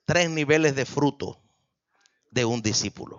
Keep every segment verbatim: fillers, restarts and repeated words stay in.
tres niveles de fruto de un discípulo.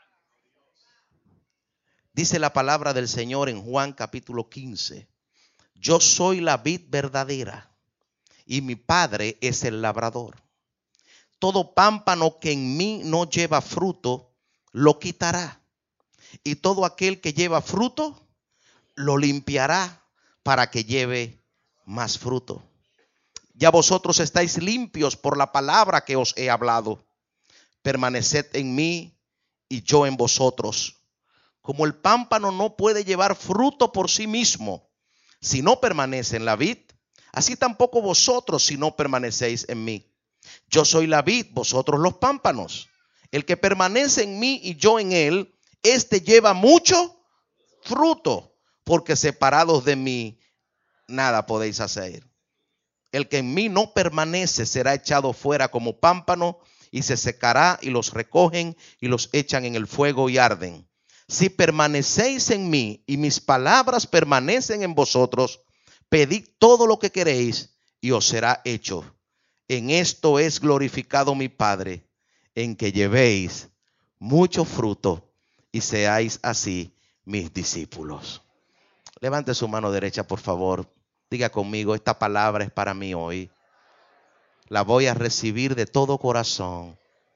Dice la palabra del Señor en Juan capítulo quince. Yo soy la vid verdadera y mi Padre es el labrador. Todo pámpano que en mí no lleva fruto, lo quitará. Y todo aquel que lleva fruto, lo limpiará para que lleve más fruto. Ya vosotros estáis limpios por la palabra que os he hablado. Permaneced en mí y yo en vosotros. Como el pámpano no puede llevar fruto por sí mismo si no permanece en la vid, así tampoco vosotros si no permanecéis en mí. Yo soy la vid, vosotros los pámpanos. El que permanece en mí y yo en él, este lleva mucho fruto, porque separados de mí nada podéis hacer. El que en mí no permanece será echado fuera como pámpano y se secará, y los recogen y los echan en el fuego y arden. Si permanecéis en mí y mis palabras permanecen en vosotros, pedid todo lo que queréis y os será hecho. En esto es glorificado mi Padre, en que llevéis mucho fruto y seáis así mis discípulos. Levante su mano derecha, por favor. Diga conmigo, esta palabra es para mí hoy. La voy a recibir de todo corazón.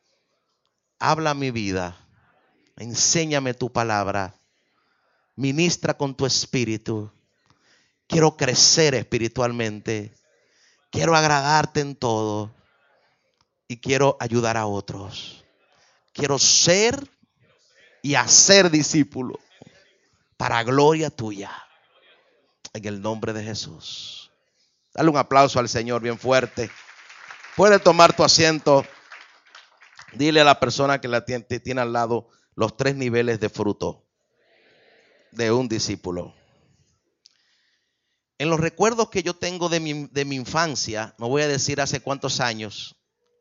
Habla mi vida. Enséñame tu palabra. Ministra con tu espíritu. Quiero crecer espiritualmente. Quiero agradarte en todo. Y quiero ayudar a otros. Quiero ser y hacer discípulo para gloria tuya. En el nombre de Jesús. Dale un aplauso al Señor bien fuerte. Puedes tomar tu asiento. Dile a la persona que la tiene, tiene al lado los tres niveles de fruto de un discípulo. En los recuerdos que yo tengo de mi, de mi infancia, no voy a decir hace cuántos años.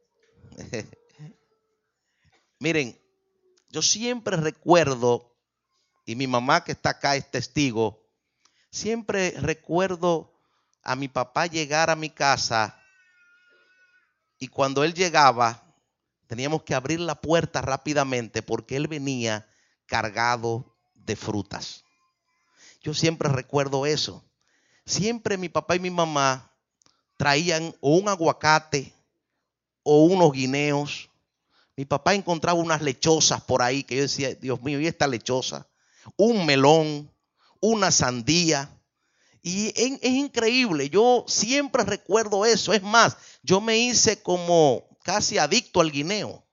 Miren, yo siempre recuerdo, y mi mamá que está acá es testigo, siempre recuerdo a mi papá llegar a mi casa y cuando él llegaba teníamos que abrir la puerta rápidamente porque él venía cargado de frutas. Yo siempre recuerdo eso. Siempre mi papá y mi mamá traían o un aguacate o unos guineos. Mi papá encontraba unas lechosas por ahí que yo decía, Dios mío, ¿y esta lechosa? Un melón, una sandía. Y es, es increíble, yo siempre recuerdo eso. Es más, yo me hice como casi adicto al guineo.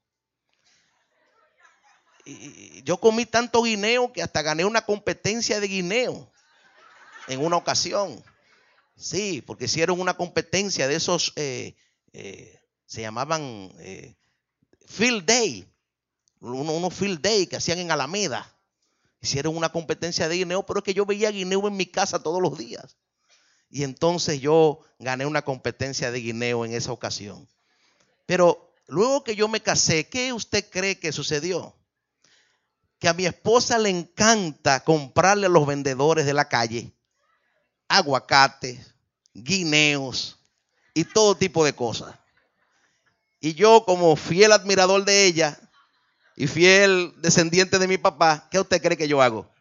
Y yo comí tanto guineo que hasta gané una competencia de guineo en una ocasión. Sí, porque hicieron una competencia de esos, eh, eh, se llamaban eh, Field Day, unos uno Field Day que hacían en Alameda. Hicieron una competencia de guineo, pero es que yo veía guineo en mi casa todos los días. Y entonces yo gané una competencia de guineo en esa ocasión. Pero luego que yo me casé, ¿qué usted cree que sucedió? Que a mi esposa le encanta comprarle a los vendedores de la calle aguacates, guineos y todo tipo de cosas. Y yo, como fiel admirador de ella y fiel descendiente de mi papá, ¿qué usted cree que yo hago?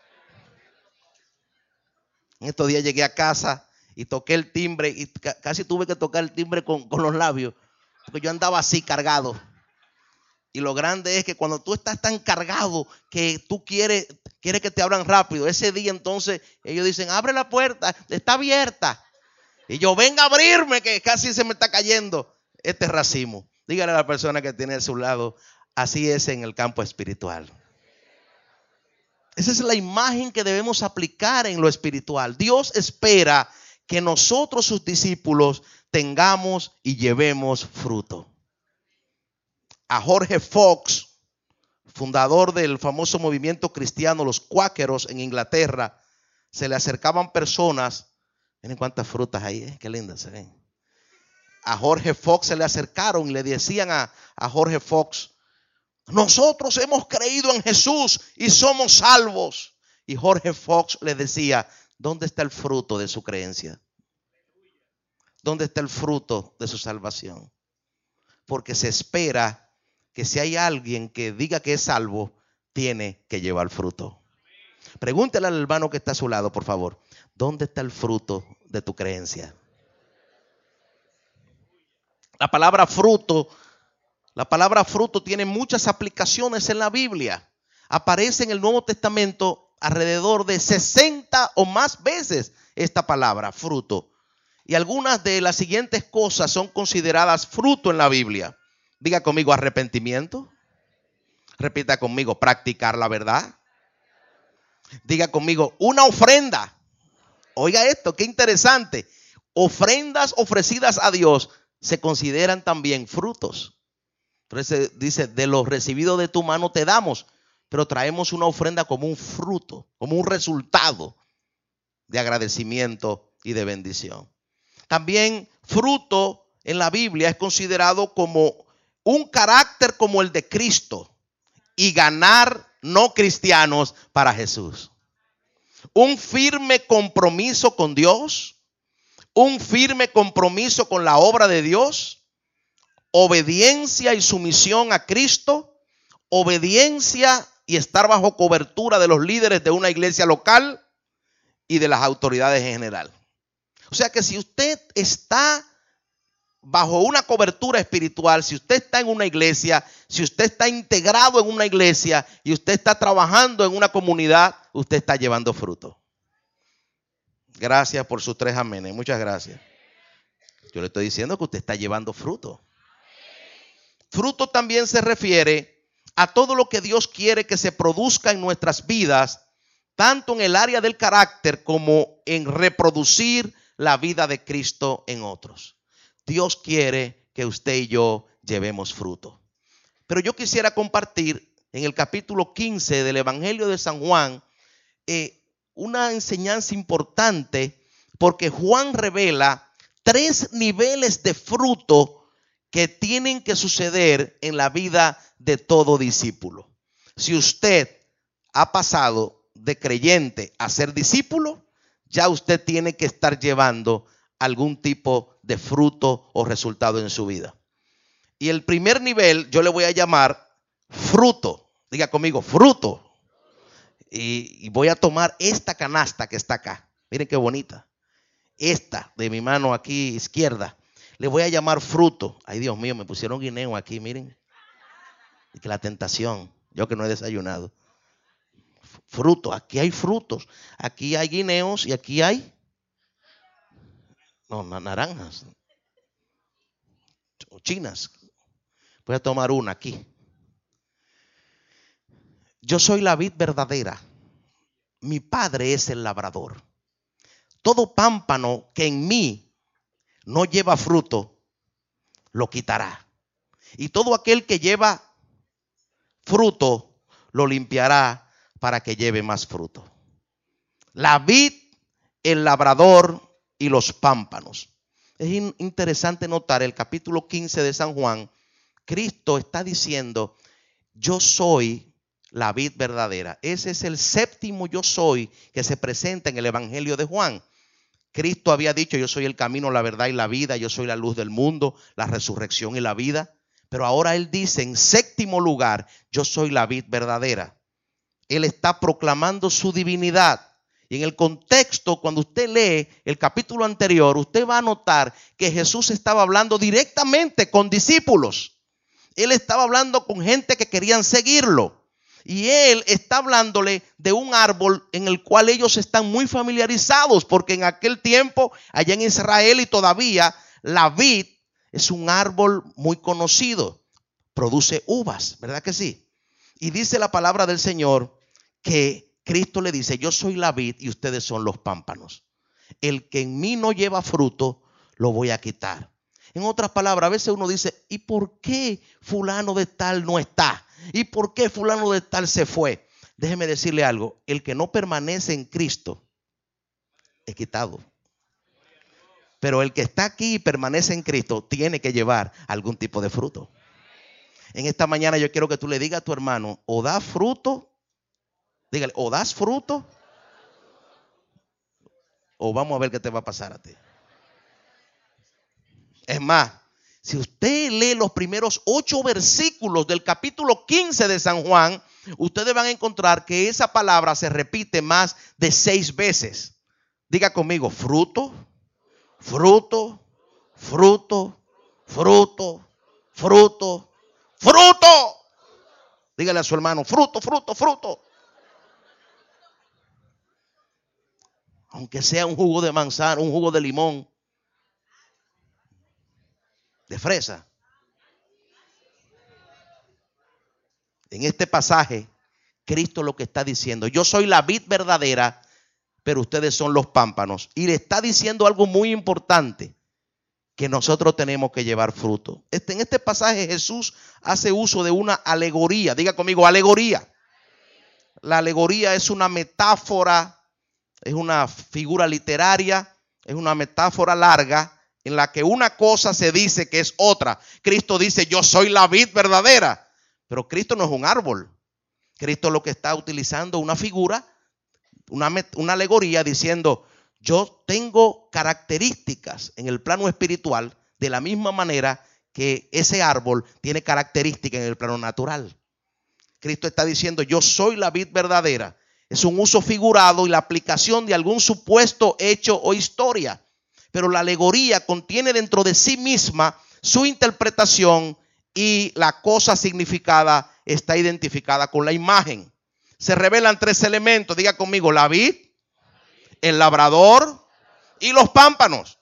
En estos días llegué a casa y toqué el timbre y casi tuve que tocar el timbre con, con los labios, porque yo andaba así cargado. Y lo grande es que cuando tú estás tan cargado que tú quieres, quieres que te abran rápido, ese día entonces ellos dicen, abre la puerta, está abierta. Y yo, venga a abrirme, que casi se me está cayendo este racimo. Dígale a la persona que tiene a su lado, así es en el campo espiritual. Esa es la imagen que debemos aplicar en lo espiritual. Dios espera que nosotros, sus discípulos, tengamos y llevemos fruto. A Jorge Fox, fundador del famoso movimiento cristiano, los cuáqueros en Inglaterra, se le acercaban personas. Miren cuántas frutas hay, ¿eh? Qué lindas se ven. A Jorge Fox se le acercaron y le decían a, a Jorge Fox, nosotros hemos creído en Jesús y somos salvos. Y Jorge Fox le decía, ¿dónde está el fruto de su creencia? ¿Dónde está el fruto de su salvación? porque se espera que si hay alguien que diga que es salvo, tiene que llevar fruto. Pregúntale al hermano que está a su lado, por favor. ¿Dónde está el fruto de tu creencia? La palabra fruto, la palabra fruto tiene muchas aplicaciones en la Biblia. Aparece en el Nuevo Testamento alrededor de sesenta o más veces esta palabra, fruto. Y algunas de las siguientes cosas son consideradas fruto en la Biblia. Diga conmigo, arrepentimiento. Repita conmigo, practicar la verdad. Diga conmigo, una ofrenda. Oiga esto, qué interesante. Ofrendas ofrecidas a Dios se consideran también frutos. Entonces dice, de lo recibido de tu mano te damos, pero traemos una ofrenda como un fruto, como un resultado de agradecimiento y de bendición. También fruto en la Biblia es considerado como un carácter como el de Cristo y ganar no cristianos para Jesús. Un firme compromiso con Dios, un firme compromiso con la obra de Dios, obediencia y sumisión a Cristo, obediencia y estar bajo cobertura de los líderes de una iglesia local y de las autoridades en general. O sea que si usted está bajo una cobertura espiritual, si usted está en una iglesia, si usted está integrado en una iglesia y usted está trabajando en una comunidad, usted está llevando fruto. Gracias por sus tres amenes. Muchas gracias. Yo le estoy diciendo que usted está llevando fruto. Fruto también se refiere a todo lo que Dios quiere que se produzca en nuestras vidas, tanto en el área del carácter como en reproducir la vida de Cristo en otros. Dios quiere que usted y yo llevemos fruto. Pero yo quisiera compartir en el capítulo quince del Evangelio de San Juan eh, una enseñanza importante, porque Juan revela tres niveles de fruto que tienen que suceder en la vida de todo discípulo. Si usted ha pasado de creyente a ser discípulo, ya usted tiene que estar llevando algún tipo de fruto o resultado en su vida. Y el primer nivel yo le voy a llamar fruto. Diga conmigo, fruto. Y, y voy a tomar esta canasta que está acá. Miren qué bonita. Esta de mi mano aquí izquierda. Le voy a llamar fruto. Ay, Dios mío, me pusieron guineo aquí, miren. Y que la tentación. Yo que no he desayunado. Fruto, aquí hay frutos. Aquí hay guineos y aquí hay no, naranjas. Chinas. Voy a tomar una aquí. Yo soy la vid verdadera. Mi padre es el labrador. Todo pámpano que en mí no lleva fruto, lo quitará. Y todo aquel que lleva fruto, lo limpiará para que lleve más fruto. La vid, el labrador y los pámpanos. Es interesante notar el capítulo quince de San Juan. Cristo está diciendo, yo soy la vid verdadera. Ese es el séptimo yo soy que se presenta en el Evangelio de Juan. Cristo había dicho, yo soy el camino, la verdad y la vida. Yo soy la luz del mundo, la resurrección y la vida. Pero ahora Él dice en séptimo lugar, yo soy la vid verdadera. Él está proclamando su divinidad. Y en el contexto, cuando usted lee el capítulo anterior, usted va a notar que Jesús estaba hablando directamente con discípulos. Él estaba hablando con gente que querían seguirlo. Y Él está hablándole de un árbol en el cual ellos están muy familiarizados, porque en aquel tiempo, allá en Israel y todavía, la vid es un árbol muy conocido. Produce uvas, ¿verdad que sí? Y dice la palabra del Señor que Cristo le dice, yo soy la vid y ustedes son los pámpanos. El que en mí no lleva fruto, lo voy a quitar. En otras palabras, a veces uno dice, ¿y por qué fulano de tal no está? ¿Y por qué fulano de tal se fue? Déjeme decirle algo, el que no permanece en Cristo es quitado. Pero el que está aquí y permanece en Cristo tiene que llevar algún tipo de fruto. En esta mañana yo quiero que tú le digas a tu hermano, o da fruto, dígale, o das fruto, o vamos a ver qué te va a pasar a ti. Es más, Si usted lee los primeros ocho versículos del capítulo quince de San Juan, ustedes van a encontrar que esa palabra se repite más de seis veces. Diga conmigo, fruto, fruto, fruto, fruto, fruto, fruto. Dígale a su hermano, fruto, fruto, fruto. Aunque sea un jugo de manzana, un jugo de limón, de fresa. En este pasaje, Cristo lo que está diciendo, yo soy la vid verdadera, pero ustedes son los pámpanos. Y le está diciendo algo muy importante, que nosotros tenemos que llevar fruto. Este, en este pasaje Jesús hace uso de una alegoría. Diga conmigo, alegoría. La alegoría es una metáfora, es una figura literaria, es una metáfora larga en la que una cosa se dice que es otra. Cristo dice, yo soy la vid verdadera. Pero Cristo no es un árbol. Cristo lo que está utilizando una figura, una, una alegoría diciendo, yo tengo características en el plano espiritual de la misma manera que ese árbol tiene características en el plano natural. Cristo está diciendo, yo soy la vid verdadera. Es un uso figurado y la aplicación de algún supuesto hecho o historia. Pero la alegoría contiene dentro de sí misma su interpretación y la cosa significada está identificada con la imagen. Se revelan tres elementos. Diga conmigo, la vid, el labrador y los pámpanos.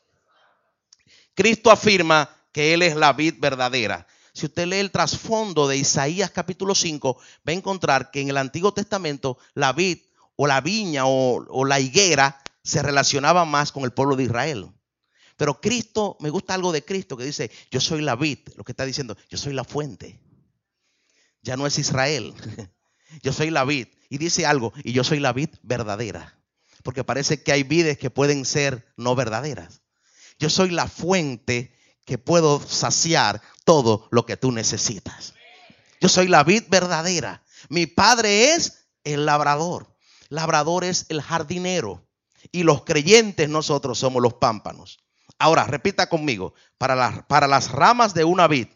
Cristo afirma que Él es la vid verdadera. Si usted lee el trasfondo de Isaías capítulo cinco, va a encontrar que en el Antiguo Testamento la vid o la viña o, o la higuera se relacionaba más con el pueblo de Israel. Pero Cristo, me gusta algo de Cristo que dice, yo soy la vid, lo que está diciendo, yo soy la fuente. Ya no es Israel, yo soy la vid. Y dice algo, y yo soy la vid verdadera. Porque parece que hay vides que pueden ser no verdaderas. Yo soy la fuente que puedo saciar todo lo que tú necesitas. Yo soy la vid verdadera. Mi padre es el labrador. Labrador es el jardinero. Y los creyentes nosotros somos los pámpanos. Ahora, repita conmigo. Para las, para las ramas de una vid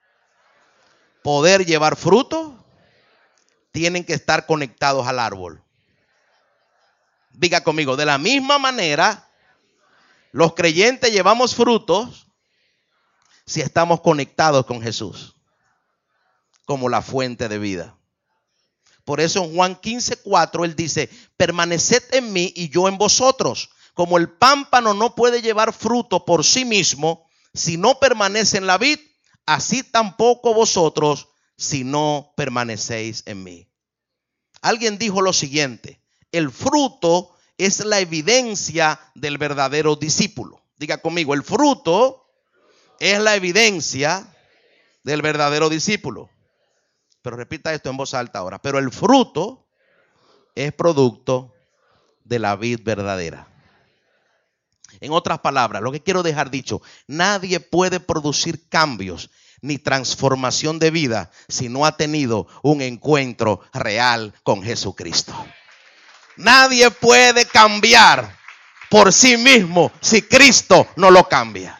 poder llevar fruto, tienen que estar conectados al árbol. Diga conmigo, de la misma manera, los creyentes llevamos frutos si estamos conectados con Jesús, como la fuente de vida. Por eso en Juan quince cuatro él dice, permaneced en mí y yo en vosotros. Como el pámpano no puede llevar fruto por sí mismo si no permanece en la vid, así tampoco vosotros si no permanecéis en mí. Alguien dijo lo siguiente, el fruto es la evidencia del verdadero discípulo. Diga conmigo, el fruto es la evidencia del verdadero discípulo. Pero repita esto en voz alta ahora. Pero el fruto es producto de la vid verdadera. En otras palabras, lo que quiero dejar dicho, nadie puede producir cambios ni transformación de vida si no ha tenido un encuentro real con Jesucristo. Nadie puede cambiar por sí mismo si Cristo no lo cambia.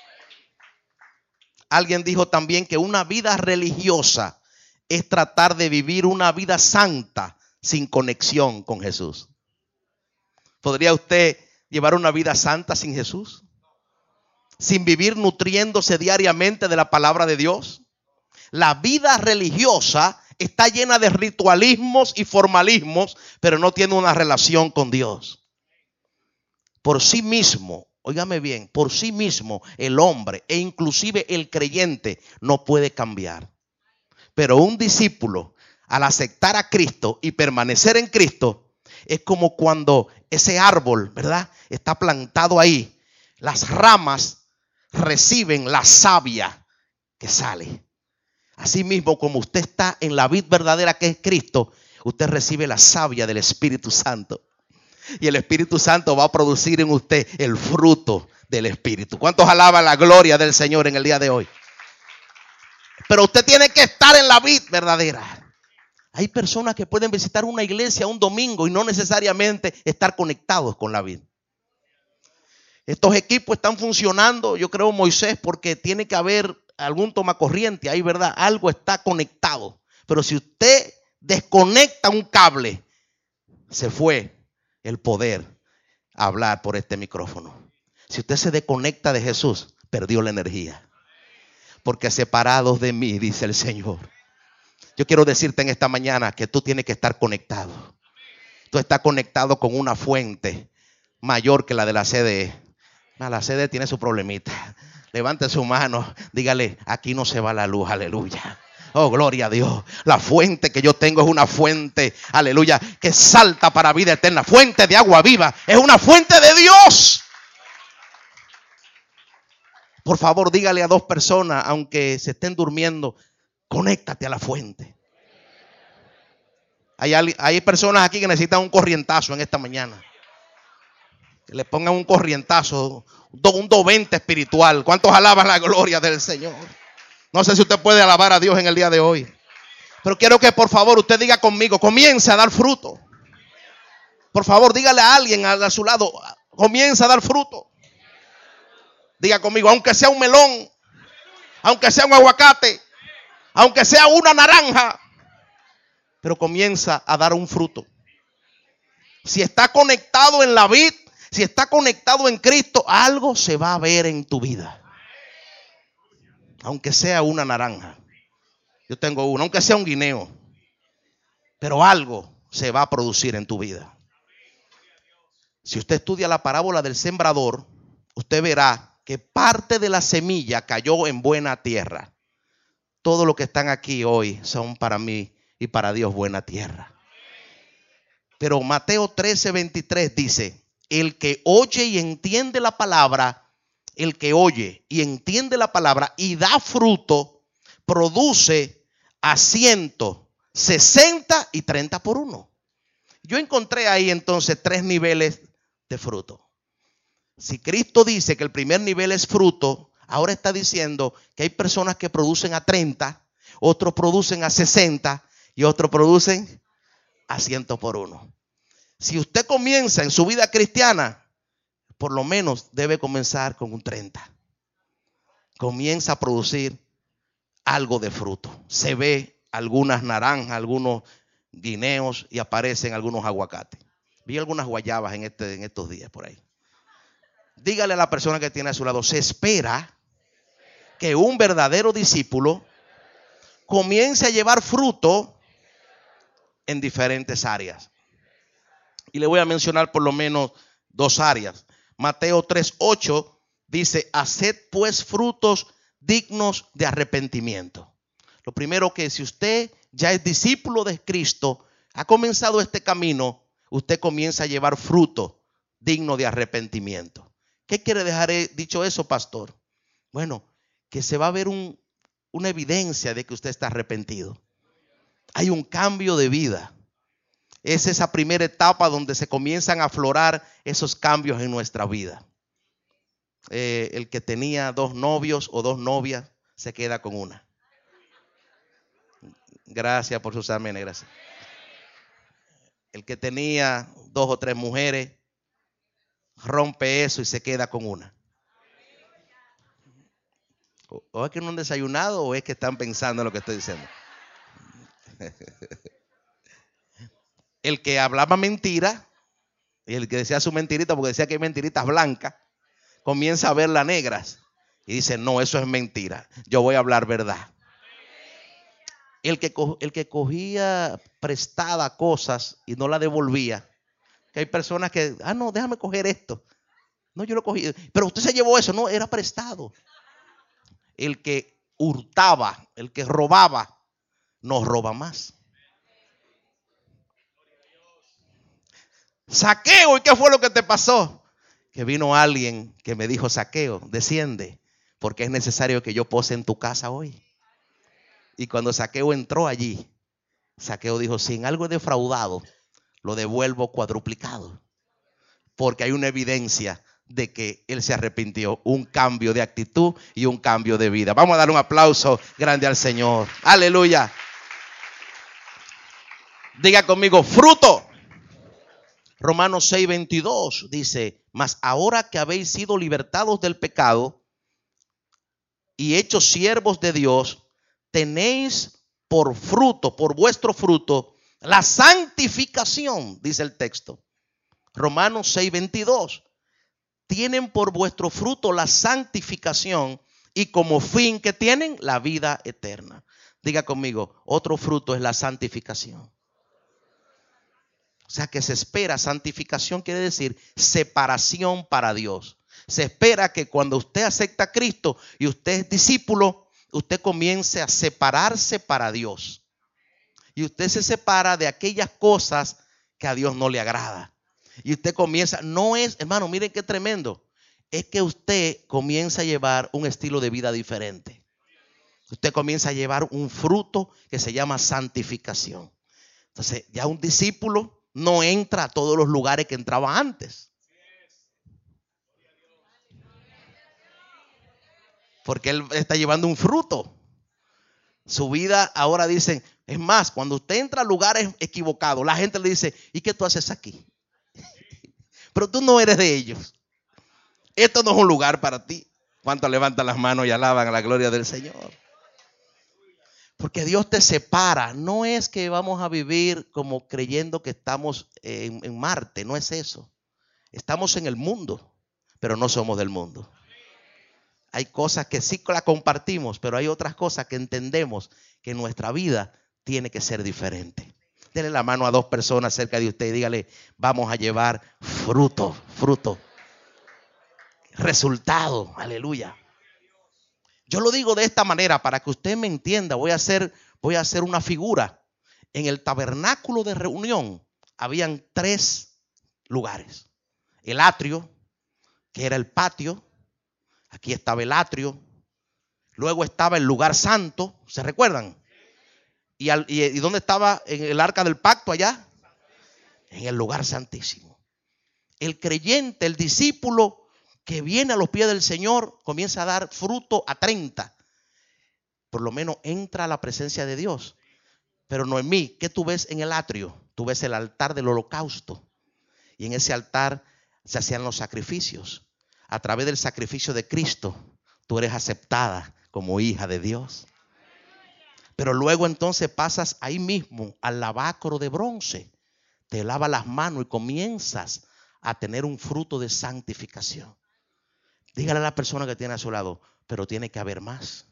Alguien dijo también que una vida religiosa es tratar de vivir una vida santa sin conexión con Jesús. ¿Podría usted llevar una vida santa sin Jesús? Sin vivir nutriéndose diariamente de la palabra de Dios. La vida religiosa está llena de ritualismos y formalismos, pero no tiene una relación con Dios. Por sí mismo, óigame bien, por sí mismo el hombre e inclusive el creyente no puede cambiar. Pero un discípulo, al aceptar a Cristo y permanecer en Cristo, es como cuando ese árbol, ¿verdad?, está plantado ahí. Las ramas reciben la savia que sale. Así mismo, como usted está en la vid verdadera que es Cristo, usted recibe la savia del Espíritu Santo. Y el Espíritu Santo va a producir en usted el fruto del Espíritu. ¿Cuántos alaban la gloria del Señor en el día de hoy? Pero usted tiene que estar en la vid verdadera. Hay personas que pueden visitar una iglesia un domingo y no necesariamente estar conectados con la vid. Estos equipos están funcionando, yo creo, Moisés, porque tiene que haber algún tomacorriente ahí, ¿verdad? Algo está conectado. Pero si usted desconecta un cable, se fue el poder a hablar por este micrófono. Si usted se desconecta de Jesús, perdió la energía. Porque separados de mí, dice el Señor. Yo quiero decirte en esta mañana que tú tienes que estar conectado. Tú estás conectado con una fuente mayor que la de la C D E. La C D E tiene su problemita. Levante su mano, dígale, aquí no se va la luz, aleluya. Oh, gloria a Dios. La fuente que yo tengo es una fuente, aleluya, que salta para vida eterna. Fuente de agua viva. Es una fuente de Dios. Por favor, dígale a dos personas, aunque se estén durmiendo, conéctate a la fuente. Hay, hay personas aquí que necesitan un corrientazo en esta mañana. Que le pongan un corrientazo, un doscientos espiritual. ¿Cuántos alaban la gloria del Señor? No sé si usted puede alabar a Dios en el día de hoy. Pero quiero que por favor usted diga conmigo, comience a dar fruto. Por favor, dígale a alguien a su lado, comienza a dar fruto. Diga conmigo, aunque sea un melón, aunque sea un aguacate, aunque sea una naranja, pero comienza a dar un fruto. Si está conectado en la vid, si está conectado en Cristo, algo se va a ver en tu vida. Aunque sea una naranja. Yo tengo una, aunque sea un guineo. Pero algo se va a producir en tu vida. Si usted estudia la parábola del sembrador, usted verá que parte de la semilla cayó en buena tierra. Todos los que están aquí hoy son para mí y para Dios buena tierra. Pero Mateo trece, veintitrés dice, el que oye y entiende la palabra, el que oye y entiende la palabra y da fruto, produce a ciento, sesenta y treinta por uno. Yo encontré ahí entonces tres niveles de fruto. Si Cristo dice que el primer nivel es fruto, ahora está diciendo que hay personas que producen a treinta, otros producen a sesenta y otros producen a ciento por uno. Si usted comienza en su vida cristiana, por lo menos debe comenzar con un treinta. Comienza a producir algo de fruto. Se ve algunas naranjas, algunos guineos y aparecen algunos aguacates. Vi algunas guayabas en, este, en estos días por ahí. Dígale a la persona que tiene a su lado, se espera que un verdadero discípulo comience a llevar fruto en diferentes áreas. Y le voy a mencionar por lo menos dos áreas. Mateo tres, ocho dice, haced pues frutos dignos de arrepentimiento. Lo primero que si usted ya es discípulo de Cristo, ha comenzado este camino, usted comienza a llevar fruto digno de arrepentimiento. ¿Qué quiere dejar dicho eso, pastor? Bueno, que se va a ver un, una evidencia de que usted está arrepentido. Hay un cambio de vida. Es esa primera etapa donde se comienzan a aflorar esos cambios en nuestra vida. Eh, el que tenía dos novios o dos novias se queda con una. Gracias por sus amenes, gracias. El que tenía dos o tres mujeres rompe eso y se queda con una. O, o es que no han desayunado o es que están pensando en lo que estoy diciendo. El que hablaba mentira y el que decía su mentirita, porque decía que hay mentiritas blancas, comienza a verlas negras y dice, no, eso es mentira, yo voy a hablar verdad. El que, el que cogía prestada cosas y no la devolvía, que hay personas que, ah, no, déjame coger esto. No, yo lo cogí, pero usted se llevó eso, no, era prestado. El que hurtaba, el que robaba, no roba más. Saqueo, ¿y qué fue lo que te pasó? Que vino alguien que me dijo, Saqueo, desciende, porque es necesario que yo pose en tu casa hoy. Y cuando Saqueo entró allí, Saqueo dijo, si en algo he defraudado, lo devuelvo cuadruplicado. Porque hay una evidencia de que él se arrepintió, un cambio de actitud y un cambio de vida. Vamos a dar un aplauso grande al Señor. Aleluya. Diga conmigo, fruto. Romanos seis veintidós dice: mas ahora que habéis sido libertados del pecado y hechos siervos de Dios, tenéis por fruto, por vuestro fruto, la santificación, dice el texto. Romanos seis veintidós. Tienen por vuestro fruto la santificación y como fin que tienen la vida eterna. Diga conmigo, otro fruto es la santificación. O sea que se espera, santificación quiere decir separación para Dios. Se espera que cuando usted acepta a Cristo y usted es discípulo, usted comience a separarse para Dios. Y usted se separa de aquellas cosas que a Dios no le agrada. Y usted comienza, no es, hermano, miren qué tremendo. Es que usted comienza a llevar un estilo de vida diferente. Usted comienza a llevar un fruto que se llama santificación. Entonces, ya un discípulo no entra a todos los lugares que entraba antes. Porque él está llevando un fruto. Su vida ahora dicen, es más, cuando usted entra a lugares equivocados, la gente le dice, ¿y qué tú haces aquí? Pero tú no eres de ellos. Esto no es un lugar para ti. ¿Cuántos levantan las manos y alaban a la gloria del Señor? Porque Dios te separa. No es que vamos a vivir como creyendo que estamos en, en Marte. No es eso. Estamos en el mundo, pero no somos del mundo. Hay cosas que sí la compartimos, pero hay otras cosas que entendemos que nuestra vida tiene que ser diferente. Dele la mano a dos personas cerca de usted y dígale, vamos a llevar fruto, fruto, resultado, aleluya. Yo lo digo de esta manera para que usted me entienda. Voy a hacer, voy a hacer una figura. En el tabernáculo de reunión habían tres lugares. El atrio, que era el patio. Aquí estaba el atrio. Luego estaba el lugar santo. ¿Se recuerdan? ¿Y, al, y, ¿Y dónde estaba en el arca del pacto allá? En el lugar santísimo. El creyente, el discípulo que viene a los pies del Señor, comienza a dar fruto a treinta. Por lo menos entra a la presencia de Dios. Pero no en mí. ¿Qué tú ves en el atrio? Tú ves el altar del holocausto. Y en ese altar se hacían los sacrificios. A través del sacrificio de Cristo, tú eres aceptada como hija de Dios. Pero luego entonces pasas ahí mismo al lavacro de bronce. Te lavas las manos y comienzas a tener un fruto de santificación. Dígale a la persona que tiene a su lado, pero tiene que haber más.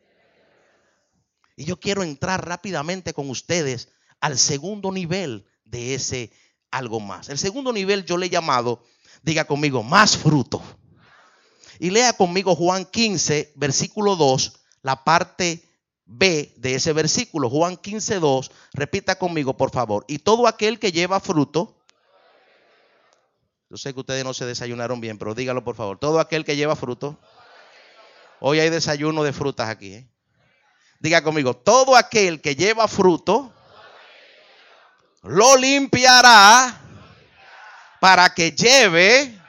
Y yo quiero entrar rápidamente con ustedes al segundo nivel de ese algo más. El segundo nivel yo le he llamado, diga conmigo, más fruto. Y lea conmigo Juan quince, versículo dos, la parte B de ese versículo. Juan quince, dos, repita conmigo por favor. Y todo aquel que lleva fruto, yo sé que ustedes no se desayunaron bien, pero dígalo por favor. Todo aquel que lleva fruto, hoy hay desayuno de frutas aquí, ¿eh? Diga conmigo, todo aquel que lleva fruto, lo limpiará para que lleve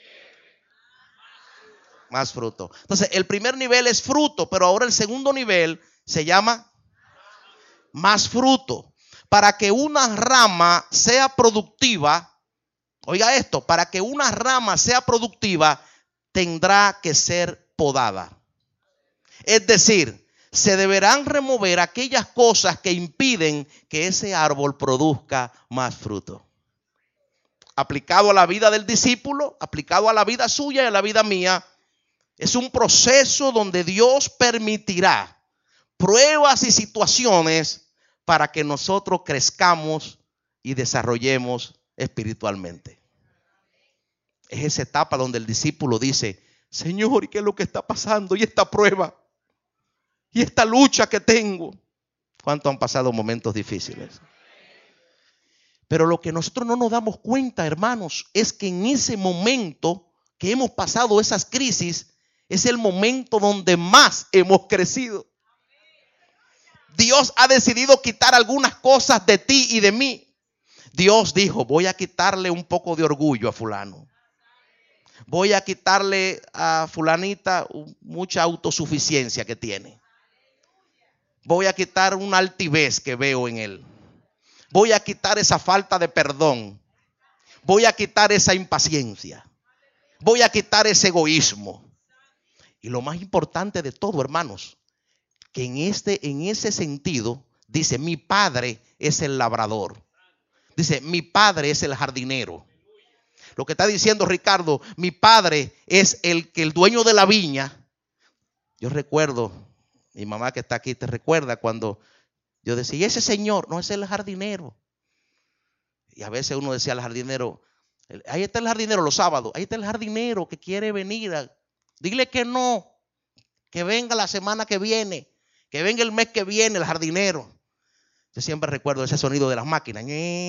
más fruto. Entonces, el primer nivel es fruto, pero ahora el segundo nivel se llama más fruto. Para que una rama sea productiva, oiga esto, para que una rama sea productiva, tendrá que ser podada. Es decir, se deberán remover aquellas cosas que impiden que ese árbol produzca más fruto. Aplicado a la vida del discípulo, aplicado a la vida suya y a la vida mía, es un proceso donde Dios permitirá pruebas y situaciones para que nosotros crezcamos y desarrollemos espiritualmente. Es esa etapa donde el discípulo dice, Señor, ¿y qué es lo que está pasando? ¿Y esta prueba? ¿Y esta lucha que tengo? ¿Cuántos han pasado momentos difíciles? Pero lo que nosotros no nos damos cuenta, hermanos, es que en ese momento que hemos pasado esas crisis, es el momento donde más hemos crecido. Dios ha decidido quitar algunas cosas de ti y de mí. Dios dijo, voy a quitarle un poco de orgullo a fulano. Voy a quitarle a fulanita mucha autosuficiencia que tiene. Voy a quitar una altivez que veo en él. Voy a quitar esa falta de perdón. Voy a quitar esa impaciencia. Voy a quitar ese egoísmo. Y lo más importante de todo, hermanos, que en, este, en ese sentido, dice, mi padre es el labrador. Dice, mi padre es el jardinero. Lo que está diciendo Ricardo, mi padre es el, el dueño de la viña. Yo recuerdo, mi mamá que está aquí te recuerda cuando yo decía, ¿y ese señor? No, es el jardinero. Y a veces uno decía al jardinero, ahí está el jardinero los sábados, ahí está el jardinero que quiere venir. A, dile que no, que venga la semana que viene, que venga el mes que viene el jardinero. Yo siempre recuerdo ese sonido de las máquinas.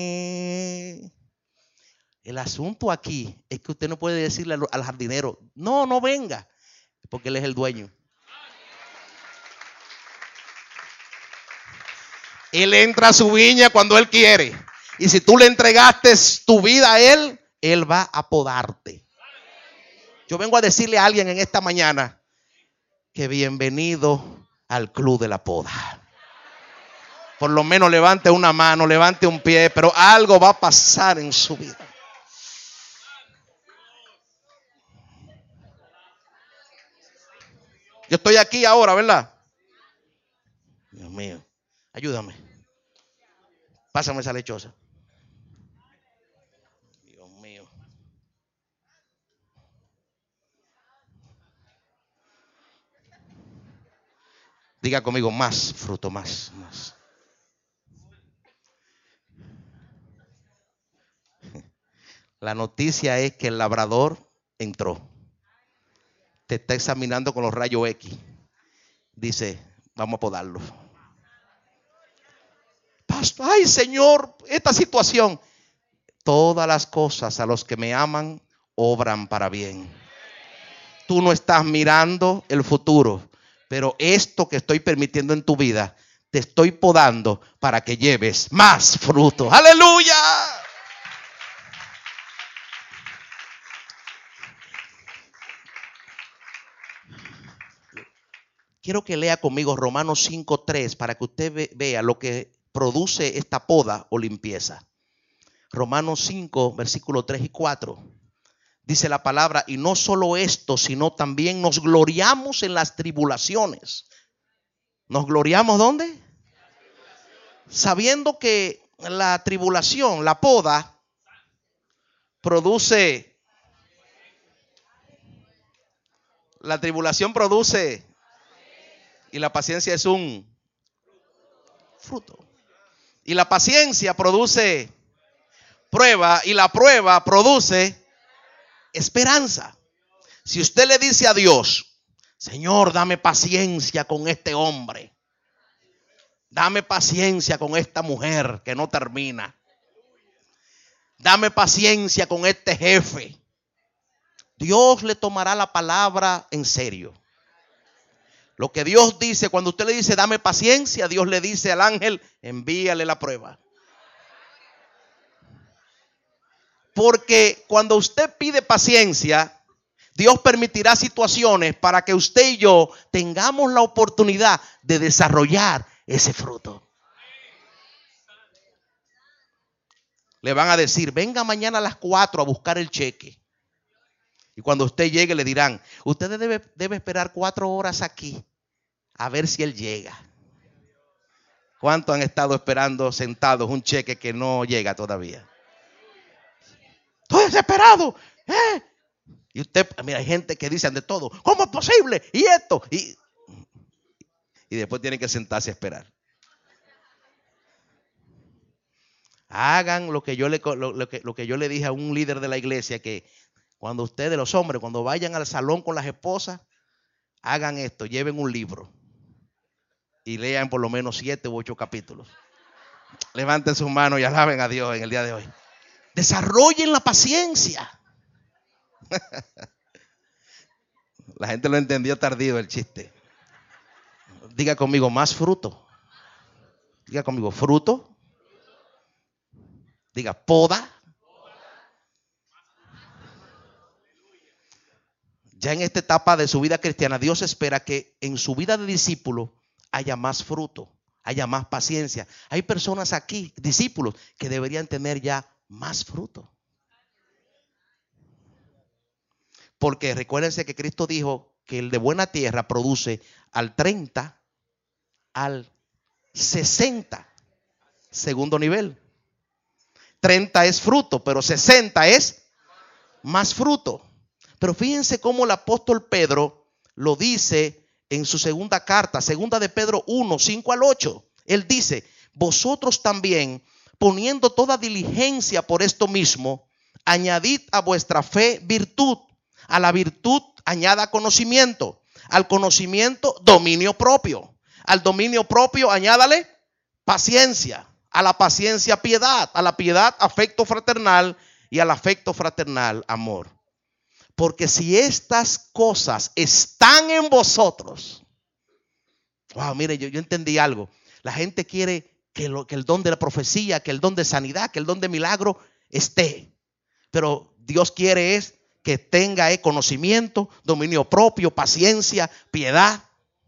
El asunto aquí es que usted no puede decirle al jardinero, no, no venga, porque él es el dueño. Él entra a su viña cuando él quiere. Y si tú le entregaste tu vida a él, él va a podarte. Yo vengo a decirle a alguien en esta mañana que bienvenido al club de la poda. Por lo menos levante una mano, levante un pie, pero algo va a pasar en su vida. Yo estoy aquí ahora, ¿verdad? Dios mío, ayúdame. Pásame esa lechosa. Dios mío. Diga conmigo, más fruto, más, más. La noticia es que el labrador entró. Te está examinando con los rayos X. Dice, vamos a podarlo. Pastor, ay Señor, esta situación. Todas las cosas a los que me aman obran para bien. Tú no estás mirando el futuro, pero esto que estoy permitiendo en tu vida, te estoy podando para que lleves más fruto. ¡Aleluya! Quiero que lea conmigo Romanos cinco tres para que usted ve, vea lo que produce esta poda o limpieza. Romanos cinco, versículos tres y cuatro. Dice la palabra, y no solo esto, sino también nos gloriamos en las tribulaciones. ¿Nos gloriamos dónde? Sabiendo que la tribulación, la poda, produce, la tribulación produce, y la paciencia es un fruto. Y la paciencia produce prueba, y la prueba produce esperanza. Si usted le dice a Dios, Señor, dame paciencia con este hombre, dame paciencia con esta mujer que no termina, dame paciencia con este jefe, Dios le tomará la palabra en serio. Lo que Dios dice, cuando usted le dice dame paciencia, Dios le dice al ángel, envíale la prueba. Porque cuando usted pide paciencia, Dios permitirá situaciones para que usted y yo tengamos la oportunidad de desarrollar ese fruto. Le van a decir, venga mañana a las cuatro a buscar el cheque. Y cuando usted llegue le dirán, usted debe, debe esperar cuatro horas aquí a ver si él llega. ¿Cuántos han estado esperando sentados un cheque que no llega todavía? Estoy desesperado. ¿eh? Y usted, mira, hay gente que dicen de todo. ¿Cómo es posible? Y esto. Y, y después tienen que sentarse a esperar. Hagan lo que, yo le, lo, lo, que, lo que yo le dije a un líder de la iglesia, que cuando ustedes, los hombres, cuando vayan al salón con las esposas, hagan esto, lleven un libro y lean por lo menos siete u ocho capítulos. Levanten sus manos y alaben a Dios en el día de hoy. Desarrollen la paciencia. La gente lo entendió tardío el chiste. Diga conmigo, más fruto. Diga conmigo, fruto. Diga, poda. Ya en esta etapa de su vida cristiana, Dios espera que en su vida de discípulo haya más fruto, haya más paciencia. Hay personas aquí, discípulos, que deberían tener ya más fruto. Porque recuérdense que Cristo dijo que el de buena tierra produce al treinta, al sesenta. Segundo nivel. treinta es fruto, pero sesenta es más fruto. Pero fíjense cómo el apóstol Pedro lo dice en su segunda carta, segunda de Pedro uno, cinco al ocho. Él dice: vosotros también, poniendo toda diligencia por esto mismo, añadid a vuestra fe virtud, a la virtud añada conocimiento, al conocimiento dominio propio, al dominio propio añádale paciencia, a la paciencia piedad, a la piedad afecto fraternal y al afecto fraternal amor. Porque si estas cosas están en vosotros, wow, mire, yo, yo entendí algo. La gente quiere que, lo, que el don de la profecía, que el don de sanidad, que el don de milagro esté. Pero Dios quiere es que tenga eh, conocimiento, dominio propio, paciencia, piedad.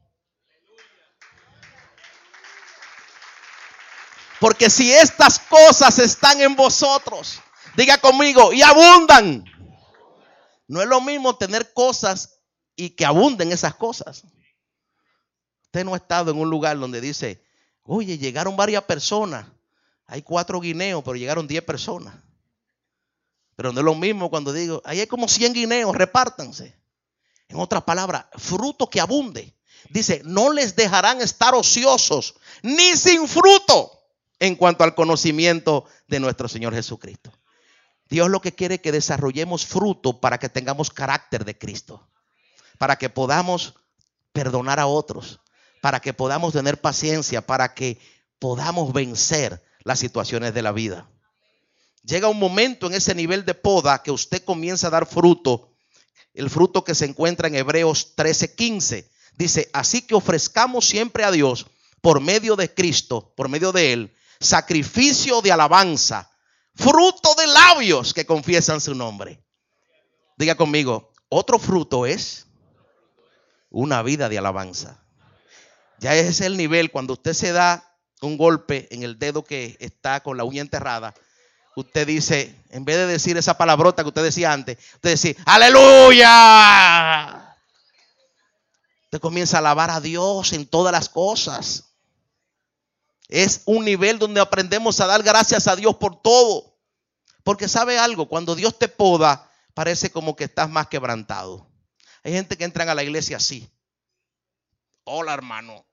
Porque si estas cosas están en vosotros, diga conmigo, y abundan. No es lo mismo tener cosas y que abunden esas cosas. Usted no ha estado en un lugar donde dice: oye, llegaron varias personas. Hay cuatro guineos, pero llegaron diez personas. Pero no es lo mismo cuando digo: ahí hay como cien guineos, repártanse. En otras palabras, fruto que abunde. Dice: no les dejarán estar ociosos ni sin fruto en cuanto al conocimiento de nuestro Señor Jesucristo. Dios lo que quiere es que desarrollemos fruto para que tengamos carácter de Cristo, para que podamos perdonar a otros, para que podamos tener paciencia, para que podamos vencer las situaciones de la vida. Llega un momento en ese nivel de poda que usted comienza a dar fruto, el fruto que se encuentra en Hebreos trece quince. Dice: así que ofrezcamos siempre a Dios por medio de Cristo, por medio de Él, sacrificio de alabanza, fruto de labios que confiesan su nombre. Diga conmigo, otro fruto es una vida de alabanza. Ya ese es el nivel cuando usted se da un golpe en el dedo que está con la uña enterrada. Usted dice, en vez de decir esa palabrota que usted decía antes, usted dice: ¡aleluya! Usted comienza a alabar a Dios en todas las cosas. Es un nivel donde aprendemos a dar gracias a Dios por todo. Porque sabe algo, cuando Dios te poda, parece como que estás más quebrantado. Hay gente que entran a la iglesia así: hola, hermano.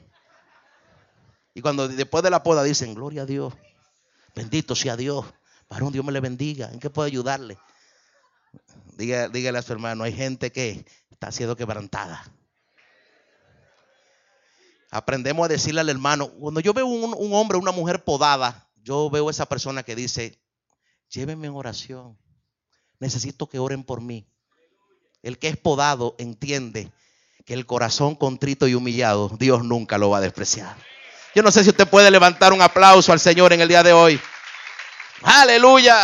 Y cuando después de la poda dicen: gloria a Dios, bendito sea Dios, varón, Dios me le bendiga, ¿en qué puedo ayudarle? Dígale, dígale a su hermano: hay gente que está siendo quebrantada. Aprendemos a decirle al hermano, cuando yo veo un, un hombre o una mujer podada, yo veo a esa persona que dice: llévenme en oración, necesito que oren por mí. El que es podado entiende que el corazón contrito y humillado, Dios nunca lo va a despreciar. Yo no sé si usted puede levantar un aplauso al Señor en el día de hoy. Aleluya.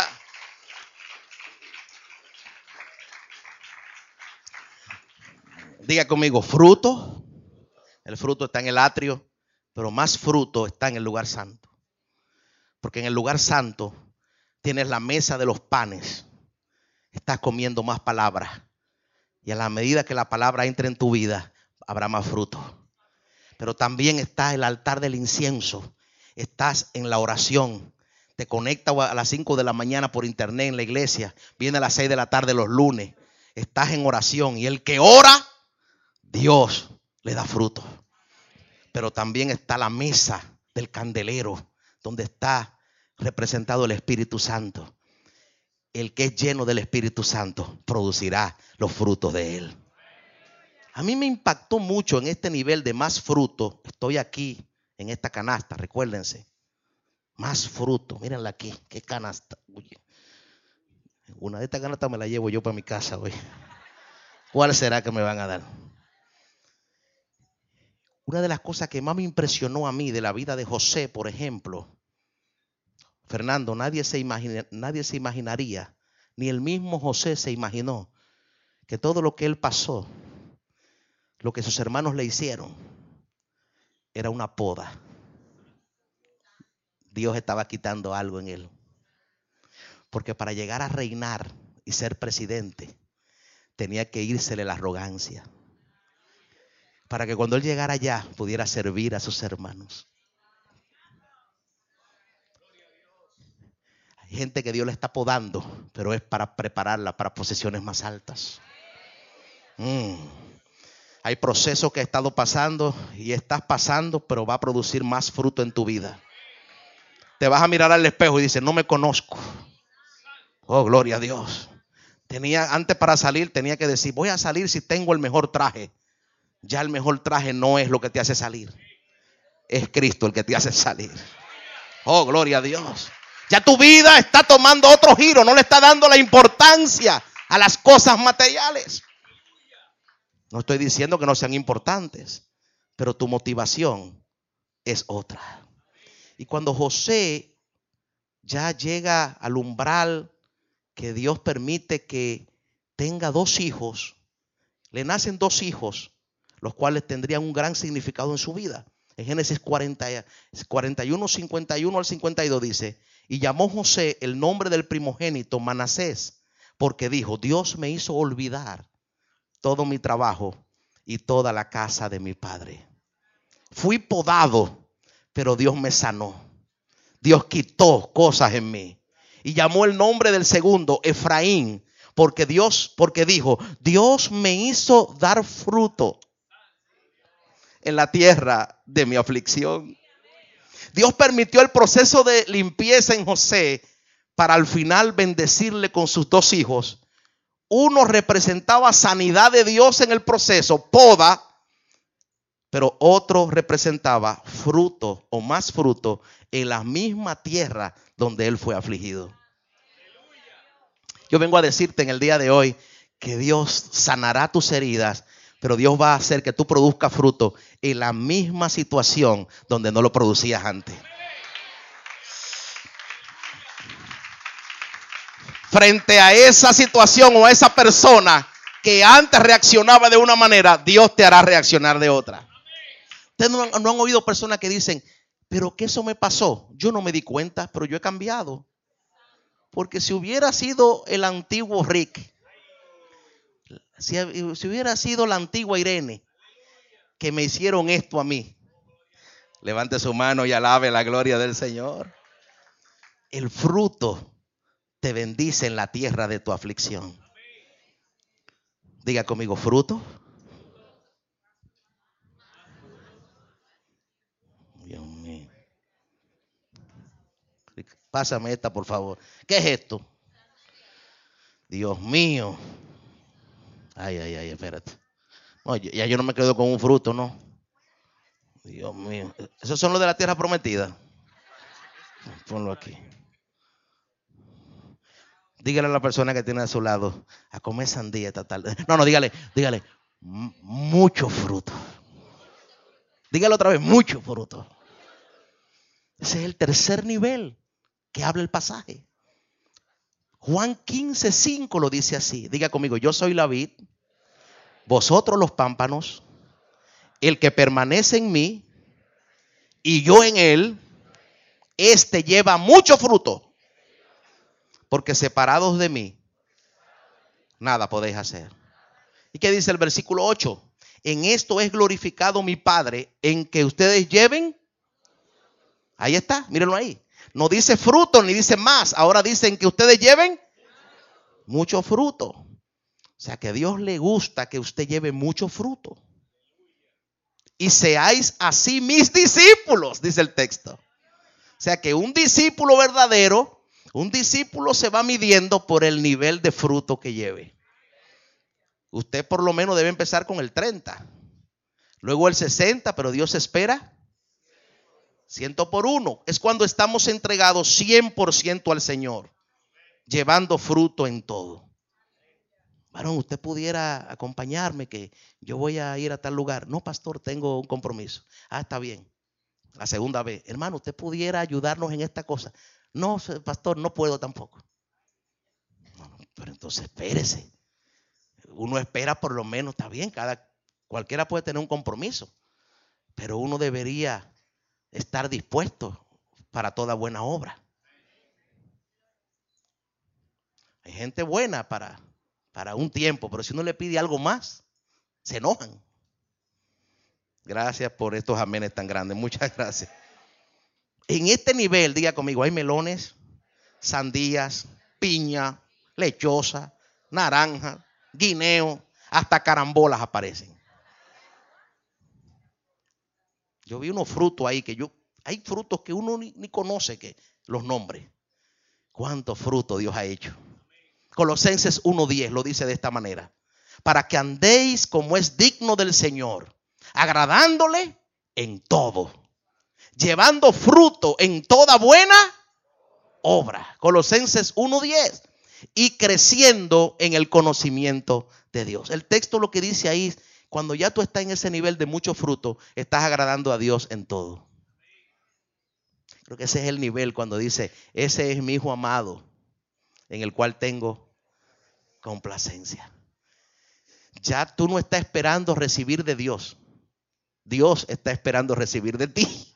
Diga conmigo, fruto. El fruto está en el atrio, pero más fruto está en el lugar santo. Porque en el lugar santo tienes la mesa de los panes. Estás comiendo más palabras. Y a la medida que la palabra entre en tu vida, habrá más fruto. Pero también está el altar del incienso. Estás en la oración. Te conectas a las cinco de la mañana por internet en la iglesia. Viene a las seis de la tarde los lunes. Estás en oración. Y el que ora, Dios le da fruto. Pero también está la mesa del candelero, donde está representado el Espíritu Santo. El que es lleno del Espíritu Santo producirá los frutos de él. A mí me impactó mucho en este nivel de más fruto. Estoy aquí en esta canasta, recuérdense. Más fruto, mírenla aquí, qué canasta. Oye, una de estas canastas me la llevo yo para mi casa hoy. ¿Cuál será que me van a dar? Una de las cosas que más me impresionó a mí de la vida de José, por ejemplo, Fernando, nadie se imagina, nadie se imaginaría, ni el mismo José se imaginó que todo lo que él pasó, lo que sus hermanos le hicieron, era una poda. Dios estaba quitando algo en él. Porque para llegar a reinar y ser presidente, tenía que írsele la arrogancia, para que cuando él llegara allá pudiera servir a sus hermanos. Hay gente que Dios le está podando, pero es para prepararla para posiciones más altas. Mm. Hay procesos que he estado pasando y estás pasando, pero va a producir más fruto en tu vida. Te vas a mirar al espejo y dices, no me conozco. Oh, gloria a Dios. Tenía, antes para salir tenía que decir, voy a salir si tengo el mejor traje. Ya el mejor traje no es lo que te hace salir. Es Cristo el que te hace salir. Oh, gloria a Dios. Ya tu vida está tomando otro giro. No le está dando la importancia a las cosas materiales. No estoy diciendo que no sean importantes, pero tu motivación es otra. Y cuando José ya llega al umbral que Dios permite que tenga dos hijos, le nacen dos hijos, los cuales tendrían un gran significado en su vida. En Génesis cuarenta, cuarenta y uno, cincuenta y uno al cincuenta y dos dice, y llamó José el nombre del primogénito Manasés, porque dijo, Dios me hizo olvidar todo mi trabajo y toda la casa de mi padre. Fui podado, pero Dios me sanó. Dios quitó cosas en mí. Y llamó el nombre del segundo Efraín, porque Dios, porque dijo, Dios me hizo dar fruto en la tierra de mi aflicción. Dios permitió el proceso de limpieza en José para al final bendecirle con sus dos hijos. Uno representaba sanidad de Dios en el proceso, poda, pero otro representaba fruto o más fruto en la misma tierra donde él fue afligido. Yo vengo a decirte en el día de hoy que Dios sanará tus heridas, pero Dios va a hacer que tú produzcas fruto en la misma situación donde no lo producías antes. Frente a esa situación o a esa persona que antes reaccionaba de una manera, Dios te hará reaccionar de otra. Ustedes no, no han oído personas que dicen, pero que eso me pasó. Yo no me di cuenta, pero yo he cambiado. Porque si hubiera sido el antiguo Rick, si, si hubiera sido la antigua Irene, que me hicieron esto a mí, levante su mano y alabe la gloria del Señor. El fruto te bendice en la tierra de tu aflicción. Diga conmigo, fruto. Dios mío. Pásame esta, por favor. ¿Qué es esto? Dios mío. Ay, ay, ay, espérate. No, ya yo no me quedo con un fruto, ¿no? Dios mío. ¿Esos son los de la tierra prometida? Ponlo aquí. Dígale a la persona que tiene a su lado, a comer sandía esta tarde. No, no, dígale, dígale, mucho fruto. Dígale otra vez, mucho fruto. Ese es el tercer nivel que habla el pasaje. Juan quince, cinco lo dice así. Diga conmigo, yo soy la vid, vosotros los pámpanos, el que permanece en mí y yo en él, este lleva mucho fruto. Porque separados de mí, nada podéis hacer. ¿Y qué dice el versículo ocho? En esto es glorificado mi Padre, en que ustedes lleven. Ahí está, mírenlo ahí. No dice fruto ni dice más. Ahora dicen que ustedes lleven mucho fruto. O sea que a Dios le gusta que usted lleve mucho fruto. Y seáis así mis discípulos, dice el texto. O sea que un discípulo verdadero, un discípulo se va midiendo por el nivel de fruto que lleve. Usted por lo menos debe empezar con el treinta. Luego el sesenta, pero Dios espera ciento por uno. Es cuando estamos entregados cien por ciento al Señor, llevando fruto en todo. Varón, usted pudiera acompañarme que yo voy a ir a tal lugar. No, pastor, tengo un compromiso. Ah, está bien. La segunda vez, hermano, usted pudiera ayudarnos en esta cosa. No, pastor, no puedo tampoco. No, pero entonces espérese. Uno espera por lo menos, está bien, cada, cualquiera puede tener un compromiso, pero uno debería estar dispuesto para toda buena obra. Hay gente buena para, para un tiempo, pero si uno le pide algo más, se enojan. Gracias por estos amenes tan grandes, muchas gracias. En este nivel, diga conmigo, hay melones, sandías, piña, lechosa, naranja, guineo, hasta carambolas aparecen. Yo vi unos frutos ahí que yo, hay frutos que uno ni, ni conoce que los nombres. ¿Cuántos frutos Dios ha hecho? Colosenses uno diez lo dice de esta manera: para que andéis como es digno del Señor, agradándole en todo, llevando fruto en toda buena obra. Colosenses uno diez. Y creciendo en el conocimiento de Dios. El texto lo que dice ahí, cuando ya tú estás en ese nivel de mucho fruto, estás agradando a Dios en todo. Creo que ese es el nivel cuando dice, ese es mi hijo amado, en el cual tengo complacencia. Ya tú no estás esperando recibir de Dios. Dios está esperando recibir de ti.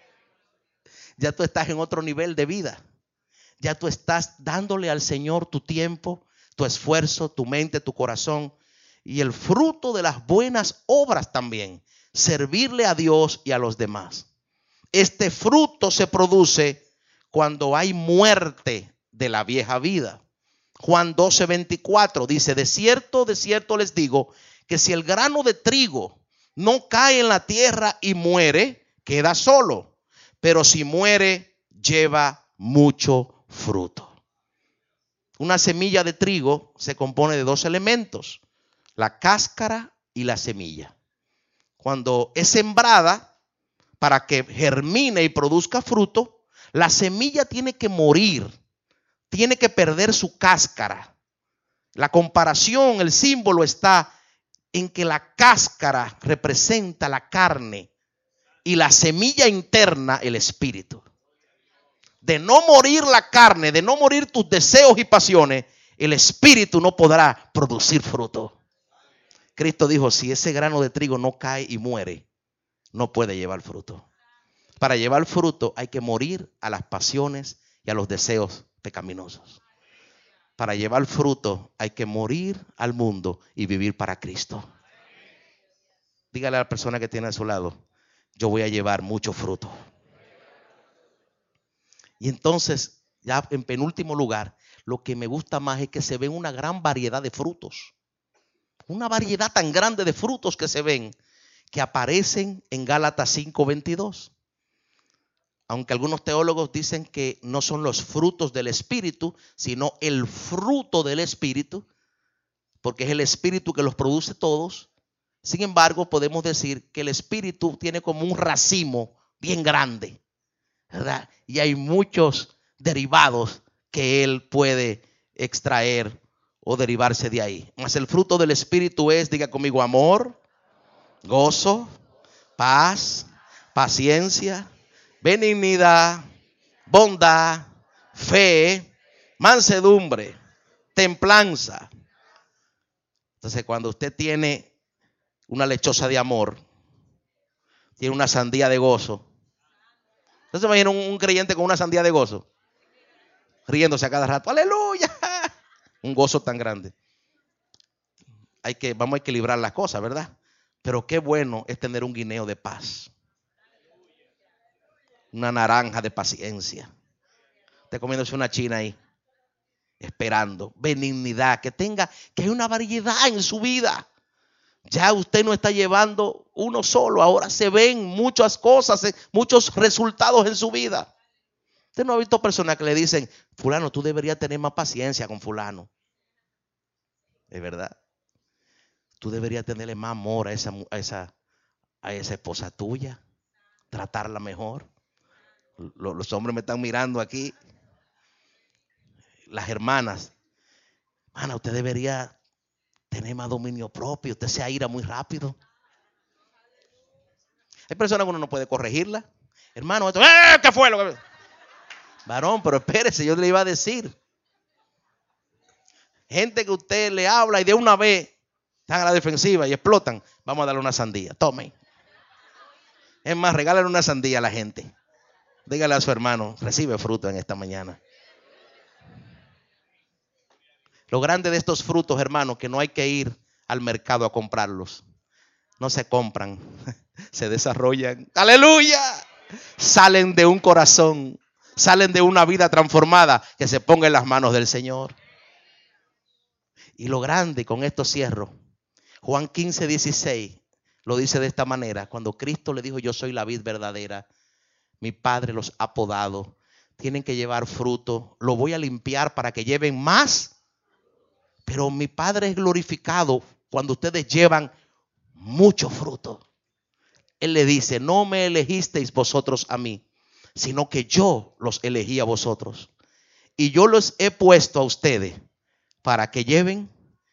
Ya tú estás en otro nivel de vida. Ya tú estás dándole al Señor tu tiempo, tu esfuerzo, tu mente, tu corazón. Y el fruto de las buenas obras también. Servirle a Dios y a los demás. Este fruto se produce cuando hay muerte de la vieja vida. Juan doce veinticuatro dice, de cierto, de cierto les digo, que si el grano de trigo no cae en la tierra y muere, queda solo. Pero si muere, lleva mucho fruto. Una semilla de trigo se compone de dos elementos, la cáscara y la semilla. Cuando es sembrada para que germine y produzca fruto, la semilla tiene que morir, tiene que perder su cáscara. La comparación, el símbolo está en que la cáscara representa la carne y la semilla interna el espíritu. De no morir la carne, de no morir tus deseos y pasiones, el espíritu no podrá producir fruto. Cristo dijo, si ese grano de trigo no cae y muere, no puede llevar fruto. Para llevar fruto hay que morir a las pasiones y a los deseos pecaminosos. Para llevar fruto hay que morir al mundo y vivir para Cristo. Dígale a la persona que tiene a su lado, yo voy a llevar mucho fruto. Y entonces, ya en penúltimo lugar, lo que me gusta más es que se ven una gran variedad de frutos. Una variedad tan grande de frutos que se ven, que aparecen en Gálatas cinco veintidós. Aunque algunos teólogos dicen que no son los frutos del Espíritu, sino el fruto del Espíritu, porque es el Espíritu que los produce todos. Sin embargo, podemos decir que el Espíritu tiene como un racimo bien grande, ¿verdad? Y hay muchos derivados que él puede extraer o derivarse de ahí. Mas el fruto del Espíritu es, diga conmigo, amor, gozo, paz, paciencia, benignidad, bondad, fe, mansedumbre, templanza. Entonces, cuando usted tiene una lechosa de amor, tiene una sandía de gozo. ¿Usted se imagina un, un creyente con una sandía de gozo? Riéndose a cada rato. ¡Aleluya! Un gozo tan grande. Hay que, vamos a equilibrar las cosas, ¿verdad? Pero qué bueno es tener un guineo de paz. Una naranja de paciencia. Usted comiéndose una china ahí, esperando. Benignidad, que tenga, que hay una variedad en su vida. Ya usted no está llevando uno solo. Ahora se ven muchas cosas, muchos resultados en su vida. Usted no ha visto personas que le dicen, fulano, tú deberías tener más paciencia con fulano. Es verdad. Tú deberías tenerle más amor a esa, a esa, a esa esposa tuya. Tratarla mejor. Los, los hombres me están mirando aquí. Las hermanas. Hermana, usted debería tener más dominio propio. Usted se aira muy rápido. Hay personas que uno no puede corregirla. Hermano, esto, ¡eh! ¿Qué fue lo que... Varón, pero espérese, yo le iba a decir. Gente que usted le habla y de una vez están a la defensiva y explotan. Vamos a darle una sandía. Tomen. Es más, regálale una sandía a la gente. Dígale a su hermano, recibe fruto en esta mañana. Lo grande de estos frutos, hermano, que no hay que ir al mercado a comprarlos. No se compran, se desarrollan. ¡Aleluya! Salen de un corazón, salen de una vida transformada que se ponga en las manos del Señor. Y lo grande, con esto cierro. Juan quince, dieciséis lo dice de esta manera. Cuando Cristo le dijo: yo soy la vid verdadera, mi Padre los ha podado, tienen que llevar fruto, lo voy a limpiar para que lleven más. Pero mi Padre es glorificado cuando ustedes llevan mucho fruto. Él le dice: no me elegisteis vosotros a mí, sino que yo los elegí a vosotros. Y yo los he puesto a ustedes para que lleven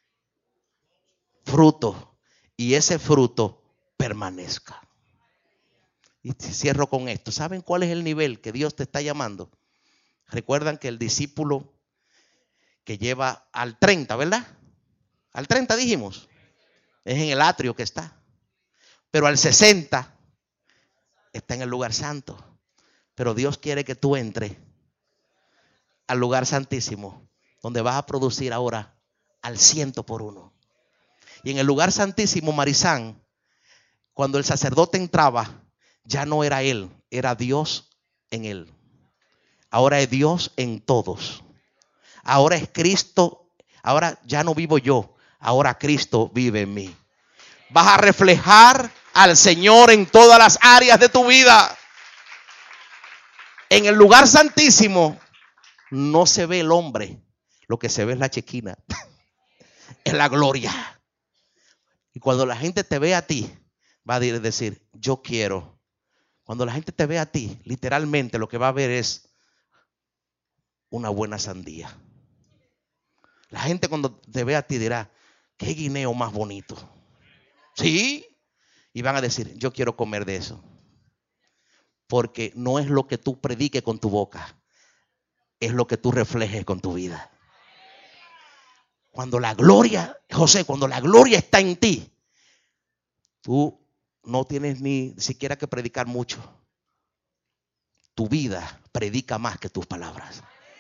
fruto y ese fruto permanezca. Y cierro con esto. ¿Saben cuál es el nivel que Dios te está llamando? Recuerdan que el discípulo que lleva al treinta, ¿verdad? Al treinta dijimos. Es en el atrio que está. Pero al sesenta está en el lugar santo. Pero Dios quiere que tú entres al lugar santísimo, donde vas a producir ahora al ciento por uno. Y en el lugar santísimo, Marizán, cuando el sacerdote entraba, ya no era él, era Dios en él. Ahora es Dios en todos. Ahora es Cristo. Ahora ya no vivo yo, ahora Cristo vive en mí. Vas a reflejar al Señor en todas las áreas de tu vida. En el lugar santísimo no se ve el hombre, lo que se ve es la chequina, es la gloria. Y cuando la gente te ve a ti, va a decir: yo quiero. Cuando la gente te ve a ti, literalmente lo que va a ver es una buena sandía. La gente cuando te ve a ti dirá: qué guineo más bonito. Sí. Y van a decir: yo quiero comer de eso. Porque no es lo que tú prediques con tu boca, es lo que tú reflejes con tu vida. Cuando la gloria, José, cuando la gloria está en ti, tú no tienes ni siquiera que predicar mucho. Tu vida predica más que tus palabras.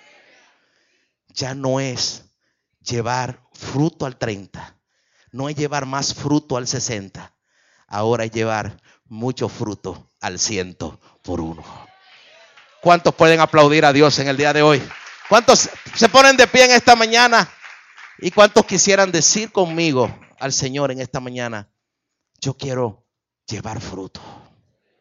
Ya no es llevar fruto al treinta, no es llevar más fruto al sesenta, ahora es llevar mucho fruto al ciento por uno. ¿Cuántos pueden aplaudir a Dios en el día de hoy? ¿Cuántos se ponen de pie en esta mañana? ¿Y cuántos quisieran decir conmigo al Señor en esta mañana: yo quiero llevar fruto?